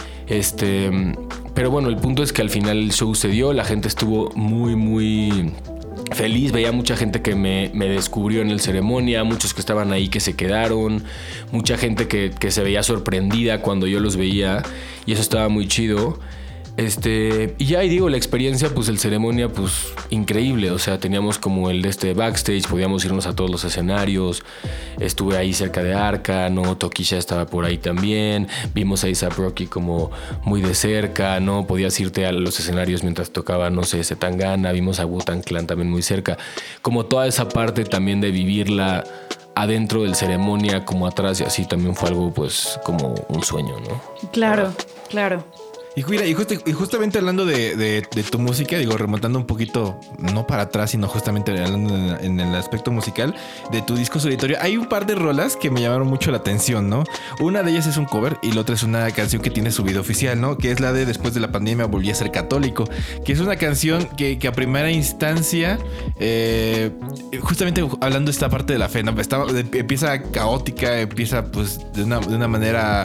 [SPEAKER 4] Este, pero bueno, el punto es que al final el show se dio, la gente estuvo muy, muy feliz, veía mucha gente que me, me descubrió en el ceremonia, muchos que estaban ahí que se quedaron, mucha gente que, que se veía sorprendida cuando yo los veía y eso estaba muy chido. Este, y ya, y digo, la experiencia, pues el ceremonia, pues increíble, o sea, teníamos como el de este backstage, podíamos irnos a todos los escenarios, estuve ahí cerca de Arca, ¿no? Tokisha estaba por ahí también, vimos a A$AP Rocky como muy de cerca, ¿no? Podías irte a los escenarios mientras tocaba, no sé, Zetangana, vimos a Wu-Tang Clan también muy cerca, como toda esa parte también de vivirla adentro del ceremonia, como atrás y así, también fue algo, pues, como un sueño, ¿no?
[SPEAKER 2] Claro, claro.
[SPEAKER 3] Y, mira, y, just, y justamente hablando de, de, de tu música, digo, remontando un poquito, no para atrás, sino justamente hablando en, en el aspecto musical de tu disco solitario, hay un par de rolas que me llamaron mucho la atención, ¿no? Una de ellas es un cover y la otra es una canción que tiene su video oficial, ¿no? Que es la de Después de la pandemia volví a ser católico, que es una canción que, que a primera instancia, eh, justamente hablando de esta parte de la fe, ¿no? Está, empieza caótica, empieza pues de una, de una manera...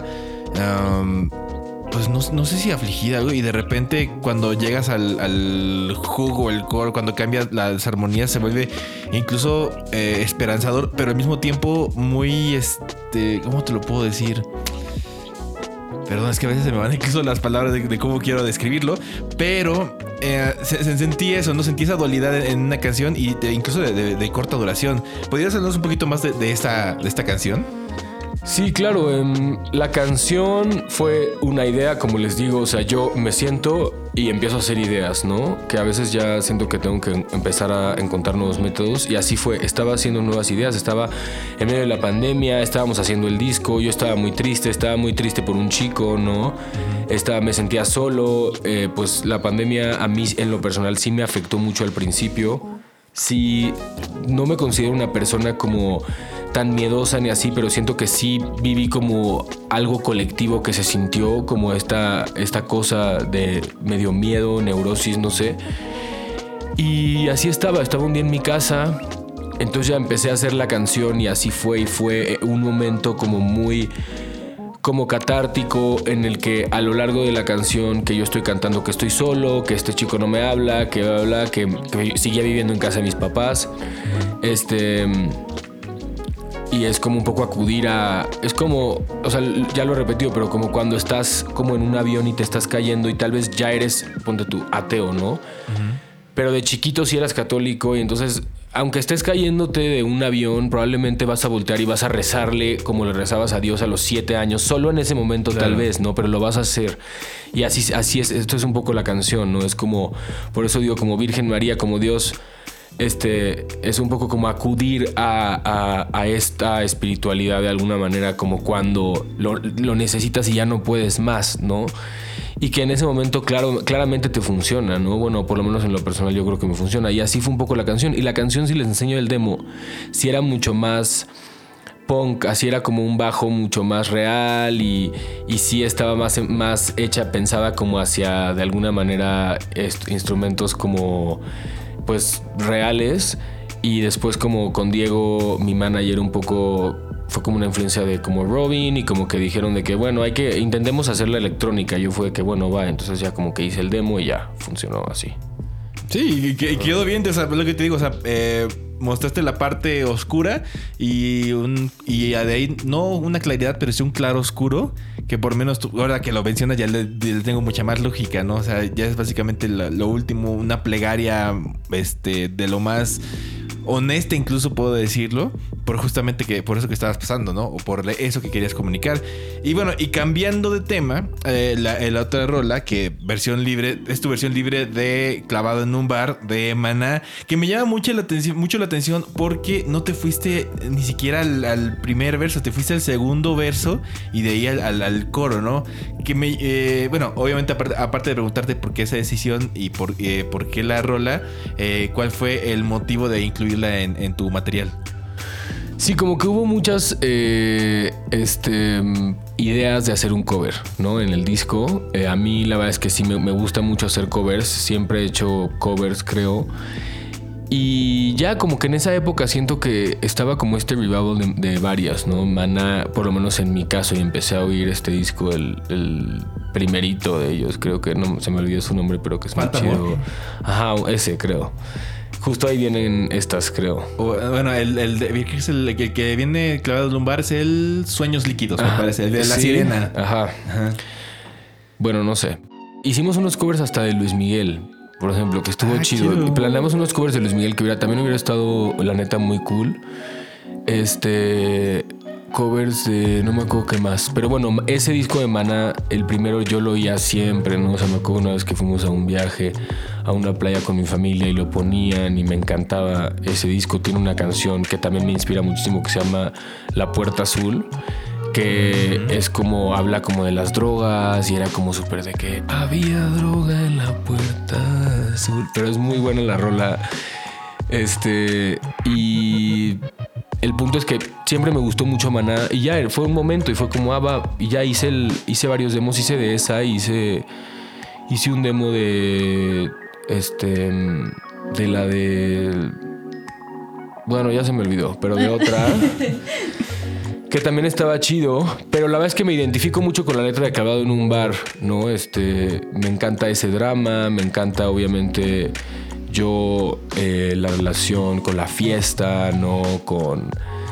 [SPEAKER 3] Um, pues no, no sé si afligida, güey, y de repente cuando llegas al, al jugo, el core, cuando cambias las armonías se vuelve incluso eh, esperanzador, pero al mismo tiempo muy, este, ¿cómo te lo puedo decir? Perdón, es que a veces se me van incluso las palabras de, de cómo quiero describirlo, pero eh, se, se sentí eso, ¿no? Sentí esa dualidad en una canción y de, incluso de, de, de corta duración. ¿Podrías hablarnos un poquito más de, de, esta, de esta canción?
[SPEAKER 4] Sí, claro, eh, la canción fue una idea, como les digo, o sea, yo me siento y empiezo a hacer ideas, ¿no? Que a veces ya siento que tengo que empezar a encontrar nuevos métodos y así fue, estaba haciendo nuevas ideas, estaba en medio de la pandemia, estábamos haciendo el disco, yo estaba muy triste, estaba muy triste por un chico, ¿no? Estaba, me sentía solo, eh, pues la pandemia a mí en lo personal sí me afectó mucho al principio, sí, no me considero una persona como tan miedosa ni así, pero siento que sí viví como algo colectivo que se sintió como esta, esta cosa de medio miedo, neurosis, no sé. Y así estaba, estaba un día en mi casa, entonces ya empecé a hacer la canción y así fue, y fue un momento como muy como catártico en el que a lo largo de la canción que yo estoy cantando que estoy solo, que este chico no me habla, que habla, que, que seguía viviendo en casa de mis papás, este... Y es como un poco acudir a... Es como... O sea, ya lo he repetido, pero como cuando estás como en un avión y te estás cayendo y tal vez ya eres, ponte tú, ateo, ¿no? Uh-huh. Pero de chiquito sí eras católico y entonces, aunque estés cayéndote de un avión, probablemente vas a voltear y vas a rezarle como le rezabas a Dios a los siete años. Solo en ese momento, claro, tal vez, ¿no? Pero lo vas a hacer. Y así, así es. Esto es un poco la canción, ¿no? Es como... Por eso digo, como Virgen María, como Dios... Este es un poco como acudir a, a, a esta espiritualidad de alguna manera, como cuando lo, lo necesitas y ya no puedes más, ¿no? Y que en ese momento claro, claramente te funciona, ¿no? Bueno, por lo menos en lo personal yo creo que me funciona. Y así fue un poco la canción. Y la canción, si les enseño el demo, sí era mucho más punk, así era como un bajo mucho más real y, y sí estaba más, más hecha, pensada como hacia de alguna manera est- instrumentos como pues reales. Y después como con Diego, mi manager, un poco fue como una influencia de como Robin y como que dijeron de que bueno, hay que intentemos hacer la electrónica. Yo fue que bueno, va, entonces ya como que hice el demo y ya funcionó así.
[SPEAKER 3] Sí, y, y quedó bien, o sea, lo que te digo, o sea, eh, mostraste la parte oscura y un y de ahí no una claridad, pero sí un claro oscuro que por menos tú, ahora que lo mencionas ya le, le tengo mucha más lógica, ¿no? O sea, ya es básicamente la, lo último, una plegaria este de lo más honesta, incluso puedo decirlo, por justamente que por eso que estabas pasando, ¿no? O por eso que querías comunicar. Y bueno, y cambiando de tema, eh, la, la otra rola, que versión libre, es tu versión libre de Clavado en un bar de Maná, que me llama mucho la atención, mucho la atención porque no te fuiste ni siquiera al, al primer verso, te fuiste al segundo verso y de ahí al, al, al coro, ¿no? Que me, eh, bueno, obviamente aparte, aparte de preguntarte por qué esa decisión y por, eh, por qué la rola, eh, ¿cuál fue el motivo de incluirla en, en tu material?
[SPEAKER 4] Sí, como que hubo muchas eh, este, ideas de hacer un cover, ¿no? En el disco. Eh, a mí la verdad es que sí me, me gusta mucho hacer covers. Siempre he hecho covers, creo. Y ya como que en esa época siento que estaba como este revival de, de varias, ¿no? Maná, por lo menos en mi caso, y empecé a oír este disco, el, el primerito de ellos. Creo que no se me olvidó su nombre, pero que es muy chido. Ajá, ese creo. Justo ahí vienen estas, creo. O,
[SPEAKER 3] bueno, el, el, el, el, el que viene clavado en lumbar es el Sueños Líquidos, me parece. El de La
[SPEAKER 4] sí,
[SPEAKER 3] Sirena.
[SPEAKER 4] Ajá. Ajá. Bueno, no sé. Hicimos unos covers hasta de Luis Miguel, por ejemplo, que estuvo ah, chido. chido. Planeamos unos covers de Luis Miguel que hubiera, también hubiera estado, la neta, muy cool. Este... Covers de... no me acuerdo qué más. Pero bueno, ese disco de Maná, el primero yo lo oía siempre, ¿no? O sea, me acuerdo una vez que fuimos a un viaje a una playa con mi familia y lo ponían y me encantaba ese disco. Tiene una canción que también me inspira muchísimo que se llama La Puerta Azul, que es como... habla como de las drogas y era como súper de que había droga en la puerta azul. Pero es muy buena la rola. Este... y... el punto es que siempre me gustó mucho Maná y ya fue un momento y fue como ah, va, y ya hice el, hice varios demos, hice de esa, hice hice un demo de este de la de bueno, ya se me olvidó, pero de otra que también estaba chido, pero la verdad es que me identifico mucho con la letra de Clavado en un bar, ¿no? Este, me encanta ese drama, me encanta obviamente yo eh, la relación con la fiesta, ¿no? Con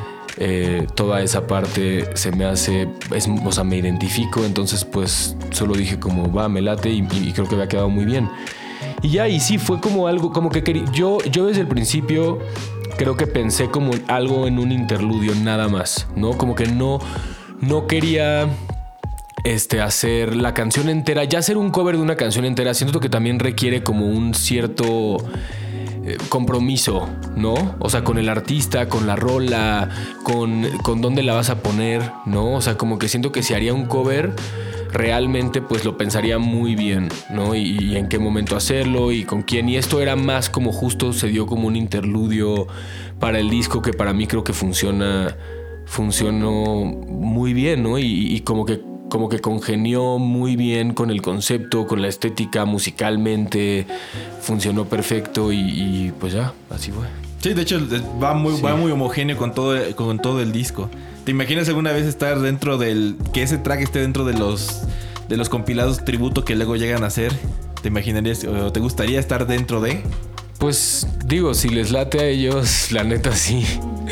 [SPEAKER 4] eh, toda esa parte se me hace, es, o sea, me identifico, entonces pues solo dije como va, me late y, y creo que me ha quedado muy bien. Y ya, y sí, fue como algo, como que quería, yo, yo desde el principio creo que pensé como algo en un interludio nada más, ¿no? Como que no, no quería... Este, hacer la canción entera, ya hacer un cover de una canción entera, siento que también requiere como un cierto eh, compromiso, ¿no? O sea, con el artista, con la rola, con, con dónde la vas a poner, ¿no? O sea, como que siento que si haría un cover, realmente pues lo pensaría muy bien, ¿no? Y, y en qué momento hacerlo y con quién. Y esto era más como justo se dio como un interludio para el disco que para mí creo que funciona, funcionó muy bien, ¿no? Y, y como que como que congenió muy bien con el concepto, con la estética, musicalmente, funcionó perfecto y, y pues ya, así fue.
[SPEAKER 3] Sí, de hecho va muy, sí. va muy homogéneo con todo, con todo el disco. ¿Te imaginas alguna vez estar dentro del... que ese track esté dentro de los, de los compilados tributo que luego llegan a hacer? ¿Te imaginarías o te gustaría estar dentro de...?
[SPEAKER 4] Pues digo, si les late a ellos, la neta sí.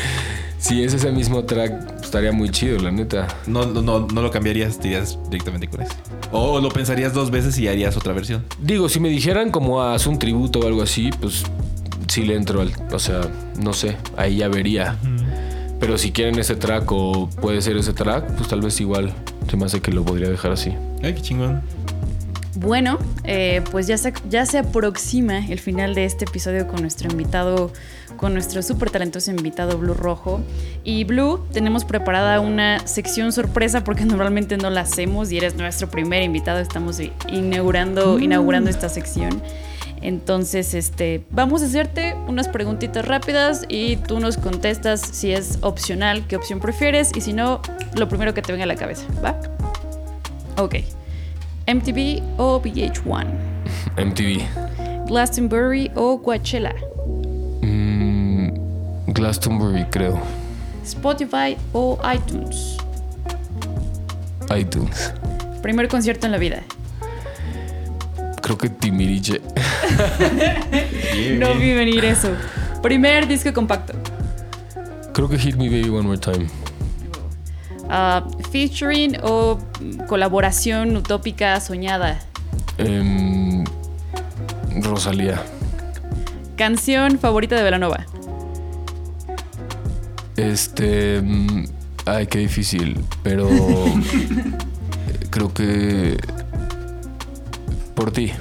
[SPEAKER 4] Si es ese mismo track, estaría muy chido, la neta.
[SPEAKER 3] No, no, no lo cambiarías, te irías directamente con eso. O lo pensarías dos veces y harías otra versión.
[SPEAKER 4] Digo, si me dijeran como haz un tributo o algo así, pues sí le entro al... O sea, no sé, ahí ya vería. Uh-huh. Pero si quieren ese track o puede ser ese track, pues tal vez igual se me hace que lo podría dejar así.
[SPEAKER 3] Ay, qué chingón.
[SPEAKER 2] Bueno, eh, pues ya se, ya se aproxima el final de este episodio con nuestro invitado, con nuestro súper talentoso invitado Blue Rojo. Y Blue, tenemos preparada una sección sorpresa porque normalmente no la hacemos y eres nuestro primer invitado. Estamos inaugurando, mm. inaugurando esta sección. Entonces, este, vamos a hacerte unas preguntitas rápidas y tú nos contestas si es opcional, qué opción prefieres, y si no, lo primero que te venga a la cabeza, ¿va? Ok. ¿M T V o V H uno?
[SPEAKER 4] M T V.
[SPEAKER 2] ¿Glastonbury o Coachella?
[SPEAKER 4] Mm, Glastonbury, creo.
[SPEAKER 2] ¿Spotify o iTunes?
[SPEAKER 4] iTunes.
[SPEAKER 2] ¿Primer concierto en la vida?
[SPEAKER 4] Creo que Timbiriche.
[SPEAKER 2] No vi venir eso. ¿Primer disco compacto?
[SPEAKER 4] Creo que Hit Me Baby One More Time.
[SPEAKER 2] Uh, ¿Featuring o colaboración utópica soñada?
[SPEAKER 4] Um, Rosalía.
[SPEAKER 2] ¿Canción favorita de Belanova?
[SPEAKER 4] Este... Um, ay, qué difícil. Pero... creo que... Por ti.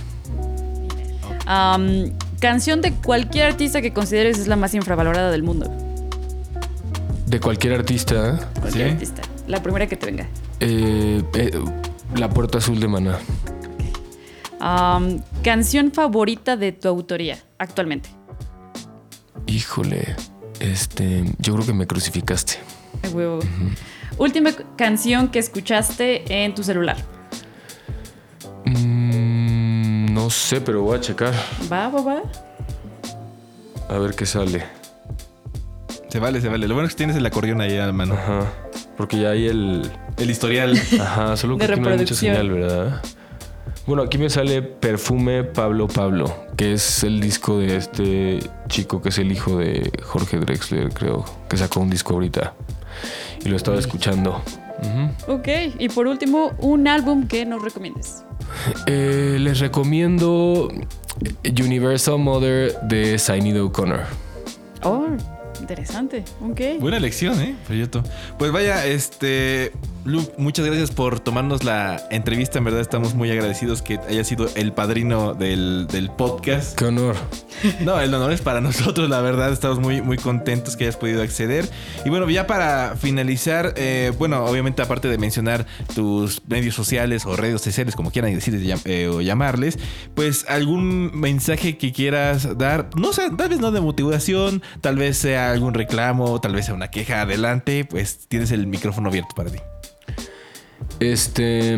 [SPEAKER 2] Um, ¿Canción de cualquier artista que consideres es la más infravalorada del mundo?
[SPEAKER 4] De cualquier artista.
[SPEAKER 2] Cualquier
[SPEAKER 3] ¿Sí?
[SPEAKER 2] artista. La primera que te venga.
[SPEAKER 4] Eh, eh, La Puerta Azul de Maná.
[SPEAKER 2] Um, ¿Canción favorita de tu autoría actualmente?
[SPEAKER 4] Híjole. Este... Yo creo que Me Crucificaste.
[SPEAKER 2] Ay, huevo. Uh-huh. Última canción que escuchaste en tu celular.
[SPEAKER 4] Mm, no sé, pero voy a checar.
[SPEAKER 2] Va, va, va.
[SPEAKER 4] A ver qué sale.
[SPEAKER 3] Se vale, se vale. Lo bueno es que tienes el acordeón ahí a la mano.
[SPEAKER 4] Ajá. Porque ya hay el...
[SPEAKER 3] El historial.
[SPEAKER 4] Ajá, solo que
[SPEAKER 2] De
[SPEAKER 4] aquí no hay mucha
[SPEAKER 2] reproducción.
[SPEAKER 4] señal, ¿verdad? Bueno, aquí me sale Perfume Pablo Pablo, que es el disco de este chico que es el hijo de Jorge Drexler, creo, que sacó un disco ahorita. Y lo estaba escuchando. Uh-huh.
[SPEAKER 2] Ok, y por último, un álbum que nos recomiendes.
[SPEAKER 4] Eh, les recomiendo Universal Mother de Sinead O'Connor.
[SPEAKER 2] Oh, interesante. Ok.
[SPEAKER 3] Buena elección, ¿eh? Proyecto. Pues vaya, este... Lu, muchas gracias por tomarnos la entrevista. En verdad estamos muy agradecidos que hayas sido el padrino del, del podcast.
[SPEAKER 4] ¡Qué honor!
[SPEAKER 3] No, el honor es para nosotros, la verdad. Estamos muy, muy contentos que hayas podido acceder. Y bueno, ya para finalizar, eh, bueno, obviamente aparte de mencionar tus medios sociales o redes sociales, como quieran decir eh, o llamarles, pues algún mensaje que quieras dar, no sé, tal vez no de motivación, tal vez sea algún reclamo, tal vez sea una queja, adelante, pues tienes el micrófono abierto para ti.
[SPEAKER 4] Este...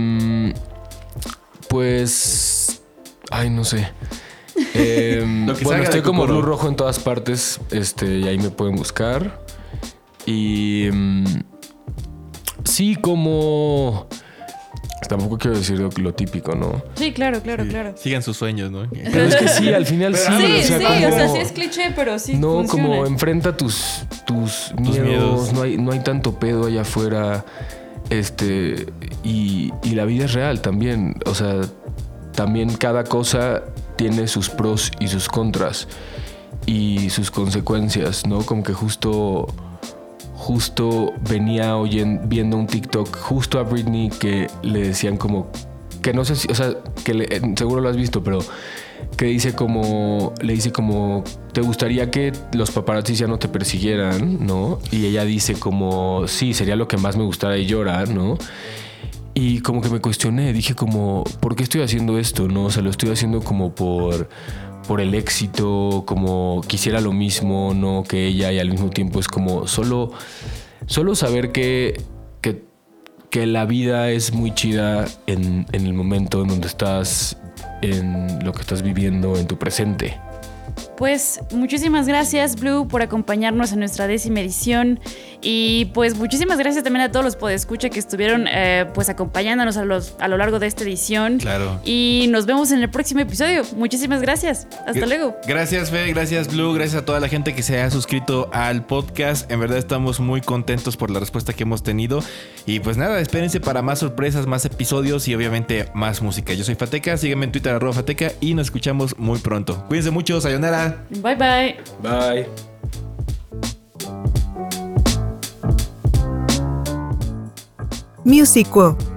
[SPEAKER 4] Pues... Ay, no sé. Eh, bueno, estoy como Blue Rojo en todas partes. Este, y ahí me pueden buscar. Y... Um, sí, como... Tampoco quiero decir lo, lo típico, ¿no?
[SPEAKER 2] Sí, claro, claro,
[SPEAKER 3] Sí,
[SPEAKER 2] claro.
[SPEAKER 3] sigan sus sueños, ¿no?
[SPEAKER 4] Pero es que sí, al final sí.
[SPEAKER 2] Sí,
[SPEAKER 4] o sea,
[SPEAKER 2] sí,
[SPEAKER 4] como,
[SPEAKER 2] o sea, sí es cliché, pero sí
[SPEAKER 4] no,
[SPEAKER 2] funciona.
[SPEAKER 4] como enfrenta tus, tus,
[SPEAKER 3] Tus
[SPEAKER 4] miedos.
[SPEAKER 3] miedos.
[SPEAKER 4] No hay, no hay tanto pedo allá afuera. Este, y, y la vida es real también. O sea, también cada cosa tiene sus pros y sus contras y sus consecuencias, ¿no? Como que justo, justo venía oyendo, viendo un TikTok justo a Britney que le decían como, que no sé si, o sea, que le, seguro lo has visto, pero que dice como, le dice como, ¿te gustaría que los paparazzi ya no te persiguieran, no? Y ella dice como, sí, sería lo que más me gustara, y llora, ¿no? Y como que me cuestioné, dije como, ¿por qué estoy haciendo esto, no? O sea, lo estoy haciendo como por, por el éxito, como quisiera lo mismo, ¿no? Que ella, y al mismo tiempo es como solo, solo saber que, que, que la vida es muy chida en, en el momento en donde estás, en lo que estás viviendo en tu presente.
[SPEAKER 2] Pues muchísimas gracias, Blue, por acompañarnos en nuestra décima edición. Y pues muchísimas gracias también a todos los podescucha que estuvieron eh, pues acompañándonos a, los, a lo largo de esta edición.
[SPEAKER 3] Claro.
[SPEAKER 2] Y nos vemos en el próximo episodio. Muchísimas gracias. Hasta
[SPEAKER 3] G-
[SPEAKER 2] luego.
[SPEAKER 3] Gracias, Fe, gracias, Blue, gracias a toda la gente que se ha suscrito al podcast. En verdad estamos muy contentos por la respuesta que hemos tenido. Y pues nada, espérense para más sorpresas, más episodios y obviamente más música. Yo soy Fateca, sígueme en Twitter, arroba Fateca, y nos escuchamos muy pronto. Cuídense mucho, sayonara.
[SPEAKER 2] Bye bye.
[SPEAKER 4] Bye.
[SPEAKER 1] Musiquo.